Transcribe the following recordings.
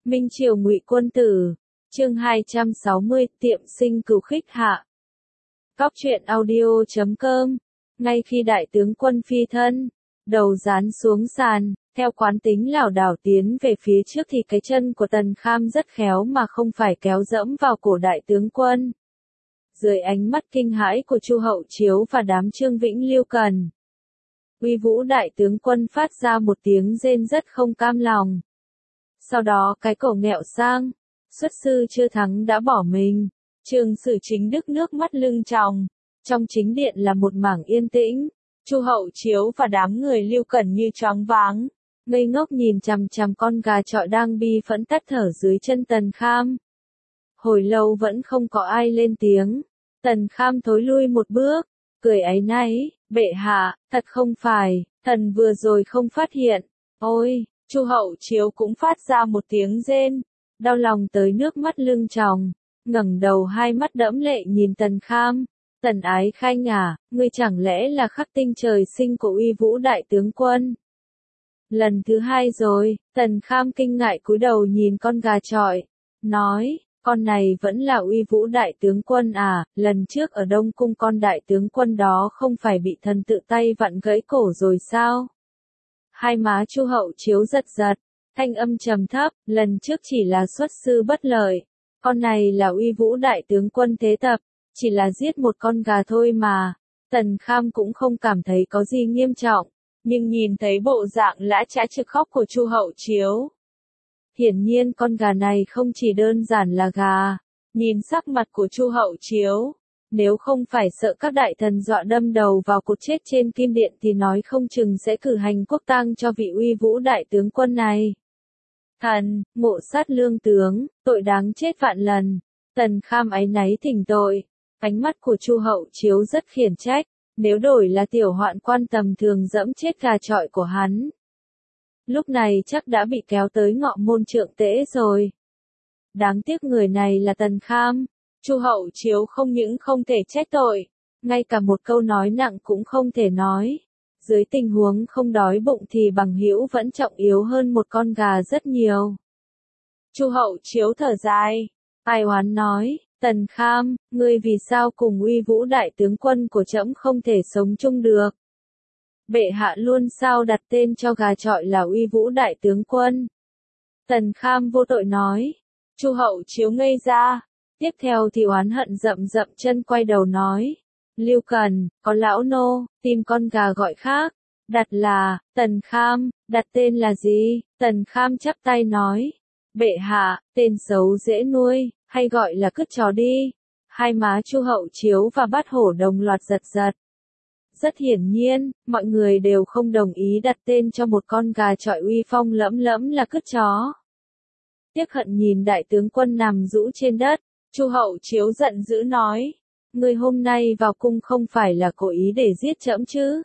Minh Triều Ngụy Quân Tử, chương 260, tiệm sinh cửu khích hạ. Cóc truyện audio.com. Ngay khi đại tướng quân phi thân, đầu dán xuống sàn, theo quán tính lảo đảo tiến về phía trước thì cái chân của Tần Kham rất khéo mà không phải kéo dẫm vào cổ đại tướng quân. Dưới ánh mắt kinh hãi của Chu Hậu Chiếu và đám Trương Vĩnh Lưu Cần, Uy Vũ đại tướng quân phát ra một tiếng rên rất không cam lòng. Sau đó cái cổ nghẹo sang, xuất sư chưa thắng đã bỏ mình. Trường Sử Chính Đức nước mắt lưng tròng. Trong chính điện là một mảng yên tĩnh. Chu Hậu Chiếu và đám người Lưu Cần như choáng váng, ngây ngốc nhìn chằm chằm con gà chọi đang bi phẫn tắt thở dưới chân Tần Kham. Hồi lâu vẫn không có ai lên tiếng. Tần Kham thối lui một bước, cười áy náy, bệ hạ, thật không phải, thần vừa rồi không phát hiện. Ôi! Chu Hậu Chiếu cũng phát ra một tiếng rên, đau lòng tới nước mắt lưng tròng, ngẩng đầu hai mắt đẫm lệ nhìn Tần Kham. Tần Ái Khanh à, ngươi chẳng lẽ là khắc tinh trời sinh của Uy Vũ đại tướng quân? Lần thứ hai rồi, Tần Kham kinh ngại cúi đầu nhìn con gà chọi, nói, con này vẫn là Uy Vũ đại tướng quân à, lần trước ở Đông Cung con đại tướng quân đó không phải bị thần tự tay vặn gãy cổ rồi sao? Hai má Chu Hậu Chiếu giật giật, thanh âm trầm thấp, lần trước chỉ là xuất sư bất lợi, con này là Uy Vũ đại tướng quân thế tập, chỉ là giết một con gà thôi mà. Tần Kham cũng không cảm thấy có gì nghiêm trọng, nhưng nhìn thấy bộ dạng lã chã trực khóc của Chu Hậu Chiếu, hiển nhiên con gà này không chỉ đơn giản là gà. Nhìn sắc mặt của Chu Hậu Chiếu, nếu không phải sợ các đại thần dọa đâm đầu vào cột chết trên kim điện thì nói không chừng sẽ cử hành quốc tang cho vị Uy Vũ đại tướng quân này. Thần, ngộ sát lương tướng, tội đáng chết vạn lần. Tần Kham áy náy thỉnh tội. Ánh mắt của Chu Hậu Chiếu rất khiển trách, nếu đổi là tiểu hoạn quan tầm thường dẫm chết gà chọi của hắn, lúc này chắc đã bị kéo tới ngọ môn trượng tễ rồi. Đáng tiếc người này là Tần Kham. Chu Hậu Chiếu không những không thể trách tội, ngay cả một câu nói nặng cũng không thể nói. Dưới tình huống không đói bụng thì bằng hữu vẫn trọng yếu hơn một con gà rất nhiều. Chu Hậu Chiếu thở dài, ai oán nói, Tần Kham, ngươi vì sao cùng Uy Vũ đại tướng quân của trẫm không thể sống chung được? Bệ hạ luôn sao đặt tên cho gà chọi là Uy Vũ đại tướng quân? Tần Kham vô tội nói. Chu Hậu Chiếu ngây ra. Tiếp theo thì oán hận dậm chân quay đầu nói, Lưu Cần, có lão nô, tìm con gà gọi khác, đặt là, Tần Kham, đặt tên là gì? Tần Kham chắp tay nói, bệ hạ, tên xấu dễ nuôi, hay gọi là cứt chó đi. Hai má Chu Hậu Chiếu và Bát Hổ đồng loạt giật giật. Rất hiển nhiên, mọi người đều không đồng ý đặt tên cho một con gà chọi uy phong lẫm lẫm là cứt chó. Tiếc hận nhìn đại tướng quân nằm rũ trên đất. Chu Hậu Chiếu giận dữ nói, ngươi hôm nay vào cung không phải là cố ý để giết trẫm chứ?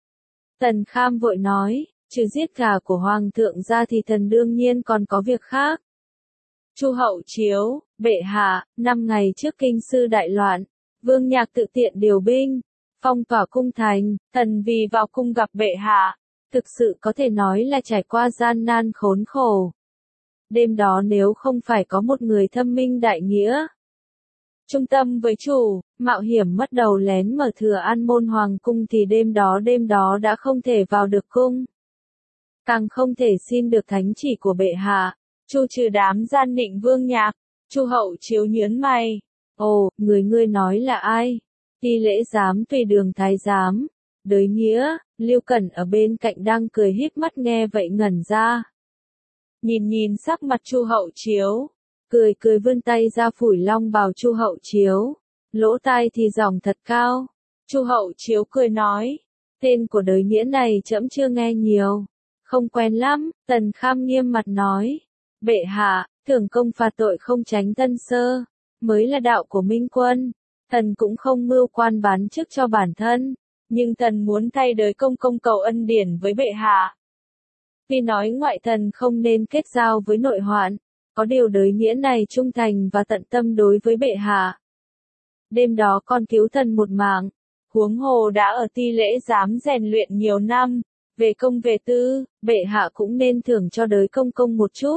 Tần Kham vội nói, trừ giết gà của hoàng thượng ra thì thần đương nhiên còn có việc khác. Chu Hậu Chiếu, bệ hạ, 5 ngày trước kinh sư đại loạn, Vương Nhạc tự tiện điều binh, phong tỏa cung thành, thần vì vào cung gặp bệ hạ, thực sự có thể nói là trải qua gian nan khốn khổ. Đêm đó nếu không phải có một người thâm minh đại nghĩa, trung tâm với chủ, mạo hiểm mất đầu lén mở Thừa An môn hoàng cung thì đêm đó đã không thể vào được cung. Càng không thể xin được thánh chỉ của bệ hạ, chu trừ đám gian nịnh Vương Nhạc. Chu Hậu Chiếu nhướng mày. Ồ, ngươi nói là ai? Ti lễ giám tùy đường thái giám. Đới nghĩa, Lưu Cẩn ở bên cạnh đang cười híp mắt nghe vậy ngẩn ra. Nhìn sắc mặt Chu Hậu Chiếu, cười vươn tay ra phủi long bào Chu Hậu Chiếu, lỗ tai thì giọng thật cao. Chu Hậu Chiếu cười nói, tên của đới nghĩa này trẫm chưa nghe nhiều, không quen lắm. Tần Kham nghiêm mặt nói, bệ hạ, thưởng công phạt tội không tránh tân sơ, mới là đạo của Minh Quân. Thần cũng không mưu quan bán chức cho bản thân, nhưng thần muốn thay đời công cầu ân điển với bệ hạ. Vì nói ngoại thần không nên kết giao với nội hoạn, có điều đới nghĩa này trung thành và tận tâm đối với bệ hạ. Đêm đó con cứu thần một mạng, huống hồ đã ở Ti lễ giám rèn luyện nhiều năm, về công về tư, bệ hạ cũng nên thưởng cho đới công một chút.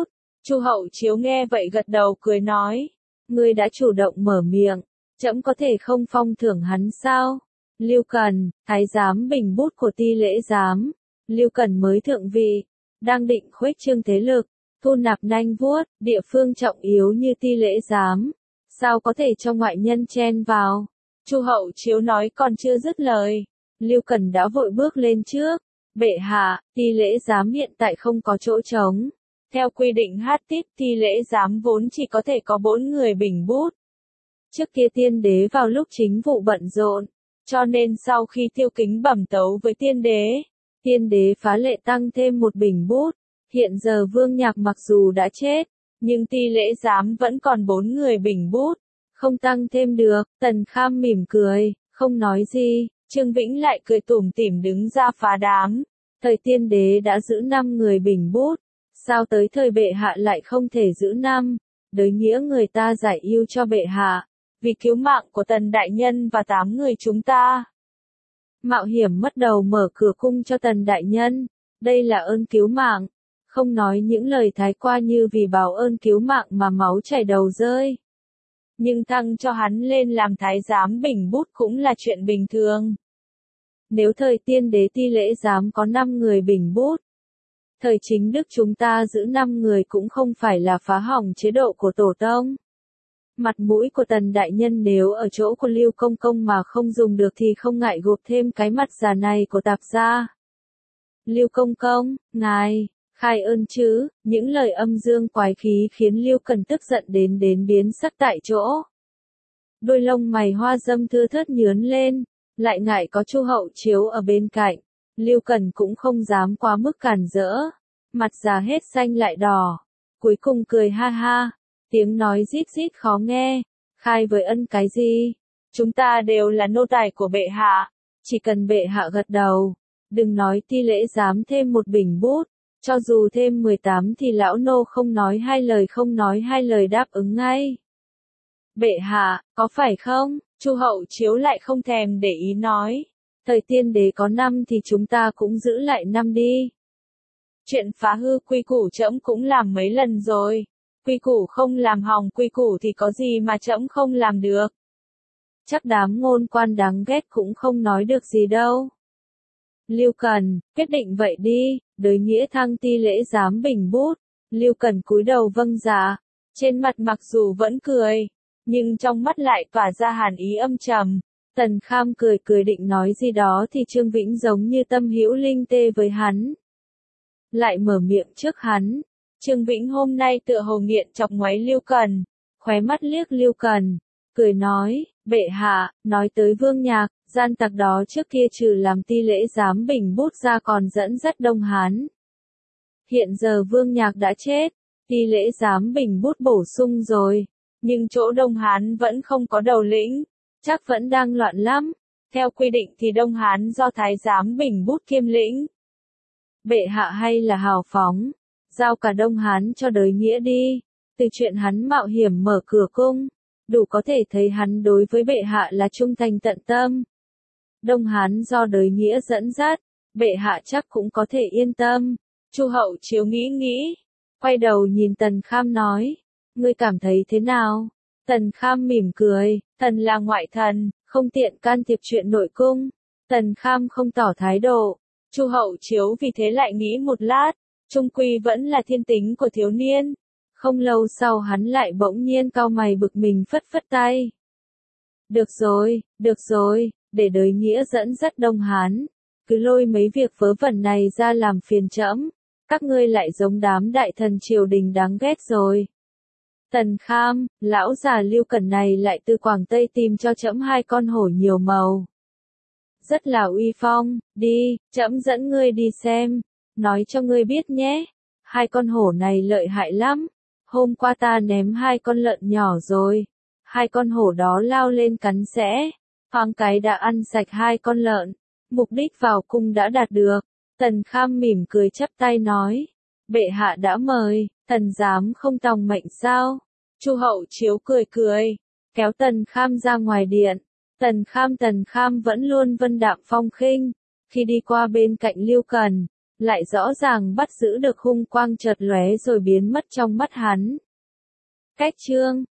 Chu Hậu Chiếu nghe vậy gật đầu cười nói, ngươi đã chủ động mở miệng, trẫm có thể không phong thưởng hắn sao? Lưu Cần, thái giám bình bút của Ti Lễ giám. Lưu Cần mới thượng vị, đang định khuếch trương thế lực, thu nạp nanh vuốt, địa phương trọng yếu như Ti Lễ giám, sao có thể cho ngoại nhân chen vào? Chu Hậu Chiếu nói còn chưa dứt lời, Lưu Cần đã vội bước lên trước. Bệ hạ, Ti Lễ giám hiện tại không có chỗ trống. Theo quy định hát tít, Ti Lễ giám vốn chỉ có thể có 4 người bình bút. Trước kia tiên đế vào lúc chính vụ bận rộn, cho nên sau khi Tiêu Kính bẩm tấu với tiên đế phá lệ tăng thêm một bình bút. Hiện giờ Vương Nhạc mặc dù đã chết, nhưng Ti Lễ giám vẫn còn 4 người bình bút, không tăng thêm được. Tần Kham mỉm cười, không nói gì. Trương Vĩnh lại cười tủm tỉm đứng ra phá đám. Thời tiên đế đã giữ 5 người bình bút, sao tới thời bệ hạ lại không thể giữ 5? Đới nghĩa người ta giải ưu cho bệ hạ, vì cứu mạng của Tần đại nhân và 8 người chúng ta. Mạo hiểm mất đầu mở cửa cung cho Tần đại nhân, đây là ơn cứu mạng, không nói những lời thái qua như vì báo ơn cứu mạng mà máu chảy đầu rơi. Nhưng thăng cho hắn lên làm thái giám bình bút cũng là chuyện bình thường. Nếu thời tiên đế Ti Lễ giám có 5 người bình bút, thời chính đức chúng ta giữ 5 người cũng không phải là phá hỏng chế độ của tổ tông. Mặt mũi của Tần đại nhân nếu ở chỗ của Lưu Công Công mà không dùng được thì không ngại gộp thêm cái mặt già này của tạp gia. Lưu Công Công, ngài, khai ơn chứ, những lời âm dương quái khí khiến Lưu Cần tức giận đến biến sắc tại chỗ. Đôi lông mày hoa dâm thưa thớt nhướn lên, lại ngại có Chu Hậu Chiếu ở bên cạnh, Lưu Cần cũng không dám quá mức cản rỡ, mặt già hết xanh lại đỏ, cuối cùng cười ha ha, tiếng nói rít rít khó nghe, khai với ân cái gì, chúng ta đều là nô tài của bệ hạ, chỉ cần bệ hạ gật đầu, đừng nói Ti Lễ giám thêm một bình bút, cho dù thêm 18 thì lão nô không nói hai lời đáp ứng ngay. Bệ hạ, có phải không? Chu Hậu Chiếu lại không thèm để ý nói. Thời tiên đế có 5 thì chúng ta cũng giữ lại 5 đi. Chuyện phá hư quy củ trẫm cũng làm mấy lần rồi. Quy củ không làm hỏng quy củ thì có gì mà trẫm không làm được. Chắc đám ngôn quan đáng ghét cũng không nói được gì đâu. Lưu Cần, quyết định vậy đi, đới nghĩa thăng Ti Lễ giám bình bút. Lưu Cần cúi đầu vâng dạ, trên mặt mặc dù vẫn cười, nhưng trong mắt lại tỏa ra hàn ý âm trầm. Tần Kham cười định nói gì đó thì Trương Vĩnh giống như tâm hữu linh tê với hắn. Lại mở miệng trước hắn. Trương Vĩnh hôm nay tựa hồ nghiện chọc ngoáy Lưu Cần, khóe mắt liếc Lưu Cần, cười nói, bệ hạ, nói tới Vương Nhạc, gian tặc đó trước kia trừ làm Ti Lễ giám bình bút ra còn dẫn dắt Đông Hán. Hiện giờ Vương Nhạc đã chết, Ti Lễ giám bình bút bổ sung rồi, nhưng chỗ Đông Hán vẫn không có đầu lĩnh, chắc vẫn đang loạn lắm. Theo quy định thì Đông Hán do thái giám bình bút kiêm lĩnh. Bệ hạ hay là hào phóng, giao cả Đông Hán cho đới nghĩa đi, từ chuyện hắn mạo hiểm mở cửa cung, đủ có thể thấy hắn đối với bệ hạ là trung thành tận tâm. Đông Hán do đới nghĩa dẫn dắt, bệ hạ chắc cũng có thể yên tâm. Chu Hậu Chiếu nghĩ, quay đầu nhìn Tần Kham nói, ngươi cảm thấy thế nào? Tần Kham mỉm cười, thần là ngoại thần, không tiện can thiệp chuyện nội cung. Tần Kham không tỏ thái độ. Chu Hậu Chiếu vì thế lại nghĩ một lát, chung quy vẫn là thiên tính của thiếu niên. Không lâu sau hắn lại bỗng nhiên cau mày bực mình phất tay. Được rồi, để đới nghĩa dẫn dắt Đông Hán, cứ lôi mấy việc vớ vẩn này ra làm phiền trẫm, các ngươi lại giống đám đại thần triều đình đáng ghét rồi. Tần Kham, lão già Lưu Cần này lại từ Quảng Tây tìm cho trẫm 2 con hổ nhiều màu. Rất là uy phong, đi, trẫm dẫn ngươi đi xem, nói cho ngươi biết nhé, 2 con hổ này lợi hại lắm, hôm qua ta ném 2 con lợn nhỏ rồi, 2 con hổ đó lao lên cắn xẻ, thoáng cái đã ăn sạch 2 con lợn, mục đích vào cung đã đạt được. Tần Kham mỉm cười chắp tay nói, bệ hạ đã mời, thần dám không tòng mệnh sao? Chu Hậu Chiếu cười, kéo Tần Kham ra ngoài điện. Tần Kham vẫn luôn vân đạm phong khinh, khi đi qua bên cạnh Lưu Cần, lại rõ ràng bắt giữ được hung quang chợt lóe rồi biến mất trong mắt hắn. Cách chương